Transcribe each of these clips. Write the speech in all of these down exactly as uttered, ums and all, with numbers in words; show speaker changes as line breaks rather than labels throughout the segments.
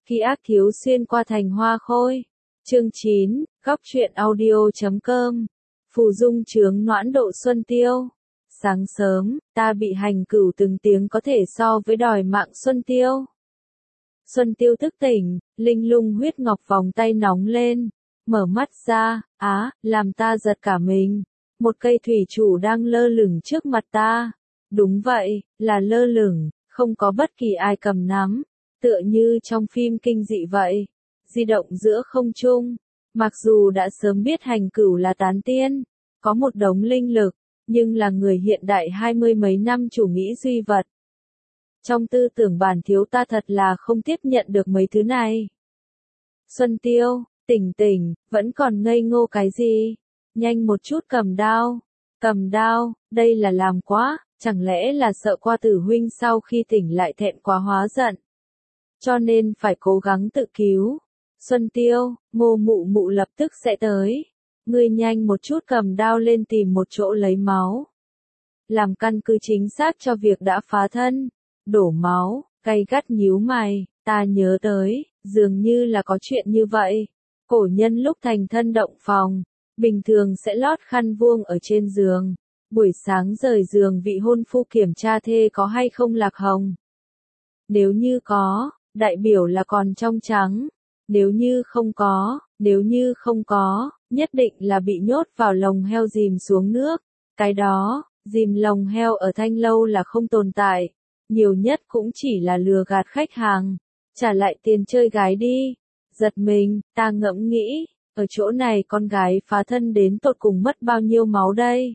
Ký ức thiếu xuyên qua thành hoa khôi. Chương chín, góc truyện audio chấm com. Phù dung chướng noãn độ Xuân Tiêu. Sáng sớm, ta bị hành cửu từng tiếng có thể so với đòi mạng Xuân Tiêu. Xuân Tiêu thức tỉnh, linh lung huyết ngọc vòng tay nóng lên, mở mắt ra, á, làm ta giật cả mình. Một cây thủy chủ đang lơ lửng trước mặt ta. Đúng vậy, là lơ lửng, không có bất kỳ ai cầm nắm, tựa như trong phim kinh dị vậy, di động giữa không trung. Mặc dù đã sớm biết hành cửu là tán tiên, có một đống linh lực, nhưng là người hiện đại hai mươi mấy năm chủ nghĩ duy vật. Trong tư tưởng bản thiếu ta thật là không tiếp nhận được mấy thứ này. Xuân Tiêu, tỉnh tỉnh, vẫn còn ngây ngô cái gì? Nhanh một chút cầm đao. Cầm đao, đây là làm quá, chẳng lẽ là sợ qua tử huynh sau khi tỉnh lại thẹn quá hóa giận. Cho nên phải cố gắng tự cứu. Xuân Tiêu, Ngô mụ mụ lập tức sẽ tới. Ngươi nhanh một chút cầm đao lên tìm một chỗ lấy máu. Làm căn cứ chính xác cho việc đã phá thân. Đổ máu, gay gắt nhíu mày, ta nhớ tới, dường như là có chuyện như vậy. Cổ nhân lúc thành thân động phòng, bình thường sẽ lót khăn vuông ở trên giường. Buổi sáng rời giường vị hôn phu kiểm tra thê có hay không lạc hồng. Nếu như có, đại biểu là còn trong trắng. Nếu như không có, nếu như không có, nhất định là bị nhốt vào lồng heo dìm xuống nước. Cái đó, dìm lồng heo ở thanh lâu là không tồn tại. Nhiều nhất cũng chỉ là lừa gạt khách hàng. Trả lại tiền chơi gái đi. Giật mình, ta ngẫm nghĩ, ở chỗ này con gái phá thân đến tột cùng mất bao nhiêu máu đây?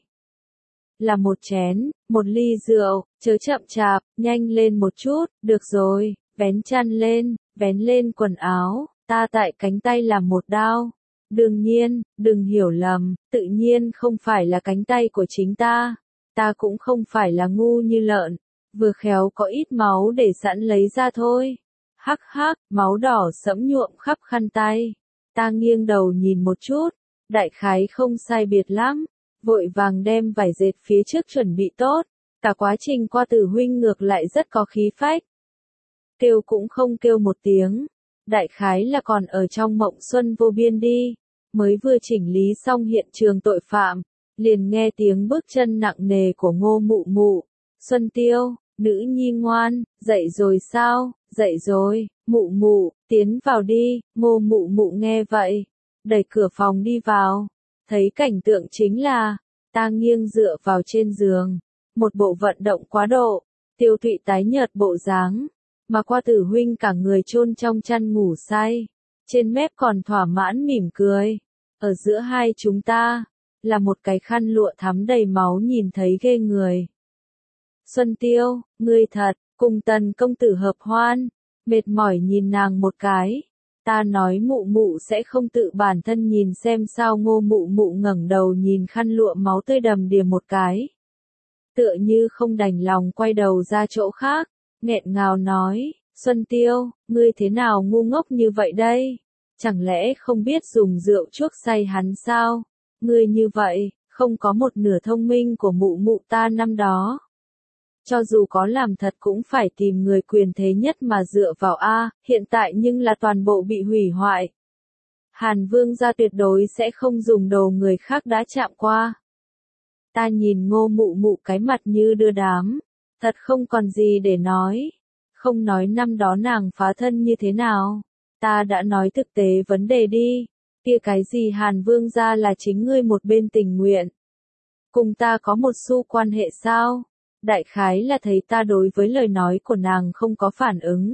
Là một chén, một ly rượu, chớ chậm chạp, nhanh lên một chút, được rồi, vén chăn lên, vén lên quần áo, ta tại cánh tay làm một đao. Đương nhiên, đừng hiểu lầm, tự nhiên không phải là cánh tay của chính ta. Ta cũng không phải là ngu như lợn, vừa khéo có ít máu để sẵn lấy ra thôi. Hắc hắc, máu đỏ sẫm nhuộm khắp khăn tay. Ta nghiêng đầu nhìn một chút, đại khái không sai biệt lắm. Vội vàng đem vải dệt phía trước chuẩn bị tốt, cả quá trình qua tử huynh ngược lại rất có khí phách. Kêu cũng không kêu một tiếng, đại khái là còn ở trong mộng xuân vô biên đi, mới vừa chỉnh lý xong hiện trường tội phạm, liền nghe tiếng bước chân nặng nề của Ngô mụ mụ. Xuân Tiêu, nữ nhi ngoan, dậy rồi sao? Dậy rồi, mụ mụ, tiến vào đi. Ngô mụ mụ nghe vậy, đẩy cửa phòng đi vào. Thấy cảnh tượng chính là, ta nghiêng dựa vào trên giường, một bộ vận động quá độ, Tiêu Thụy tái nhợt bộ dáng, mà qua tử huynh cả người chôn trong chăn ngủ say, trên mép còn thỏa mãn mỉm cười. Ở giữa hai chúng ta, là một cái khăn lụa thắm đầy máu nhìn thấy ghê người. Xuân Tiêu, ngươi thật, cùng Tần công tử hợp hoan, mệt mỏi nhìn nàng một cái. Ta nói mụ mụ sẽ không tự bản thân nhìn xem sao. Ngô mụ mụ ngẩng đầu nhìn khăn lụa máu tươi đầm đìa một cái. Tựa như không đành lòng quay đầu ra chỗ khác, nghẹn ngào nói, Xuân Tiêu, ngươi thế nào ngu ngốc như vậy đây? Chẳng lẽ không biết dùng rượu chuốc say hắn sao? Ngươi như vậy, không có một nửa thông minh của mụ mụ ta năm đó. Cho dù có làm thật cũng phải tìm người quyền thế nhất mà dựa vào a, hiện tại nhưng là toàn bộ bị hủy hoại. Hàn Vương gia tuyệt đối sẽ không dùng đồ người khác đã chạm qua. Ta nhìn Ngô mụ mụ cái mặt như đưa đám, thật không còn gì để nói. Không nói năm đó nàng phá thân như thế nào, ta đã nói thực tế vấn đề đi. Kia cái gì Hàn Vương gia là chính ngươi một bên tình nguyện. Cùng ta có một xu quan hệ sao? Đại khái là thấy ta đối với lời nói của nàng không có phản ứng.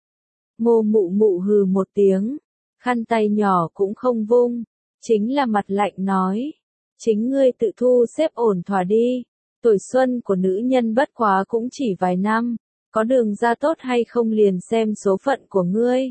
Ngô mụ mụ hừ một tiếng, khăn tay nhỏ cũng không vung, chính là mặt lạnh nói. Chính ngươi tự thu xếp ổn thỏa đi, tuổi xuân của nữ nhân bất quá cũng chỉ vài năm, có đường ra tốt hay không liền xem số phận của ngươi.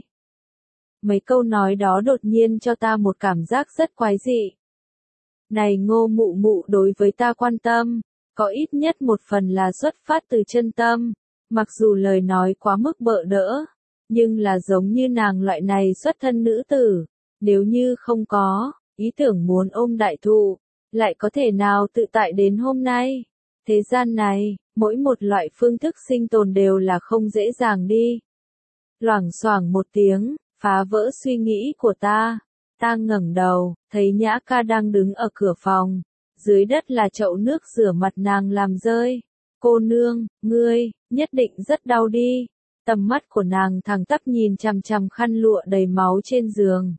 Mấy câu nói đó đột nhiên cho ta một cảm giác rất quái dị. Này Ngô mụ mụ đối với ta quan tâm, có ít nhất một phần là xuất phát từ chân tâm, mặc dù lời nói quá mức bợ đỡ, nhưng là giống như nàng loại này xuất thân nữ tử, nếu như không có ý tưởng muốn ôm đại thụ, lại có thể nào tự tại đến hôm nay? Thế gian này, mỗi một loại phương thức sinh tồn đều là không dễ dàng đi. Loảng xoảng một tiếng, phá vỡ suy nghĩ của ta. Ta ngẩng đầu, thấy Nhã Ca đang đứng ở cửa phòng. Dưới đất là chậu nước rửa mặt nàng làm rơi. Cô nương, ngươi, nhất định rất đau đi. Tầm mắt của nàng thẳng tắp nhìn chằm chằm khăn lụa đầy máu trên giường.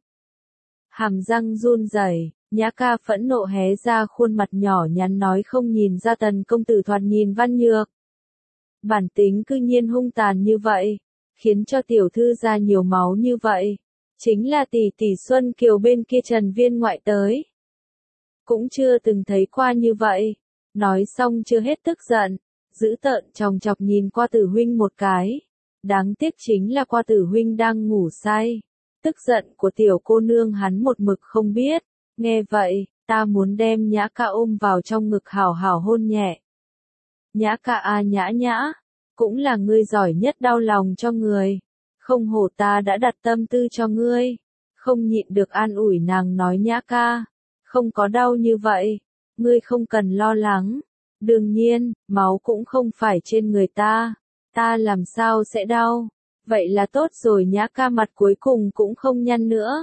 Hàm răng run rẩy, Nhã Ca phẫn nộ hé ra khuôn mặt nhỏ nhắn nói không nhìn ra Tần công tử thoạt nhìn văn nhược. Bản tính cư nhiên hung tàn như vậy, khiến cho tiểu thư ra nhiều máu như vậy. Chính là tỷ tỷ Xuân Kiều bên kia Trần Viên ngoại tới. Cũng chưa từng thấy qua như vậy. Nói xong chưa hết tức giận, dữ tợn chòng chọc nhìn qua tử huynh một cái. Đáng tiếc chính là qua tử huynh đang ngủ say. Tức giận của tiểu cô nương hắn một mực không biết. Nghe vậy, ta muốn đem Nhã Ca ôm vào trong ngực hảo hảo hôn nhẹ. Nhã Ca a Nhã Nhã, cũng là ngươi giỏi nhất đau lòng cho người. Không hổ ta đã đặt tâm tư cho ngươi. Không nhịn được an ủi nàng nói Nhã Ca, không có đau như vậy, ngươi không cần lo lắng. Đương nhiên, máu cũng không phải trên người ta, ta làm sao sẽ đau. Vậy là tốt rồi. Nhã Ca mặt cuối cùng cũng không nhăn nữa.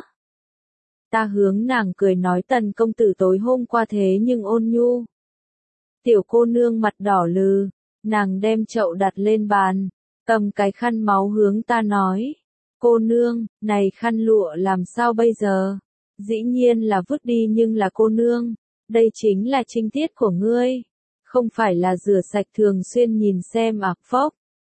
Ta hướng nàng cười nói Tần công tử tối hôm qua thế nhưng ôn nhu. Tiểu cô nương mặt đỏ lừ, nàng đem chậu đặt lên bàn, cầm cái khăn máu hướng ta nói. Cô nương, này khăn lụa làm sao bây giờ? Dĩ nhiên là vứt đi nhưng là cô nương, đây chính là trinh tiết của ngươi. Không phải là rửa sạch thường xuyên nhìn xem ạc phốc.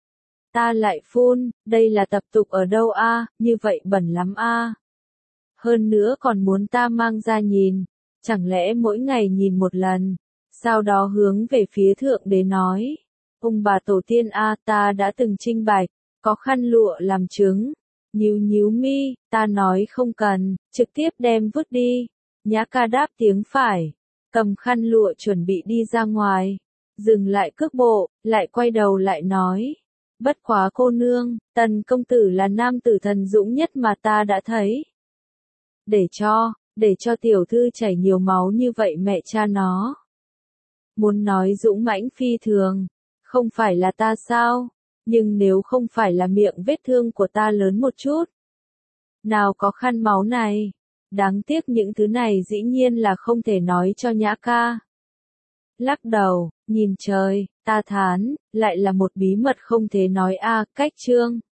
Ta lại phun, đây là tập tục ở đâu a, như vậy bẩn lắm a. Hơn nữa còn muốn ta mang ra nhìn, chẳng lẽ mỗi ngày nhìn một lần, sau đó hướng về phía thượng đế nói. Ông bà tổ tiên a, ta đã từng trinh bạch, có khăn lụa làm chứng. Nhíu nhíu mi, ta nói không cần, trực tiếp đem vứt đi. Nhã Ca đáp tiếng phải, cầm khăn lụa chuẩn bị đi ra ngoài, dừng lại cước bộ, lại quay đầu lại nói. Bất quá cô nương, Tần công tử là nam tử thần dũng nhất mà ta đã thấy. Để cho, để cho tiểu thư chảy nhiều máu như vậy mẹ cha nó. Muốn nói dũng mãnh phi thường, không phải là ta sao? Nhưng nếu không phải là miệng vết thương của ta lớn một chút. Nào có khăn máu này. Đáng tiếc những thứ này dĩ nhiên là không thể nói cho Nhã Ca. Lắc đầu, nhìn trời, ta thán, lại là một bí mật không thể nói a, cách chương.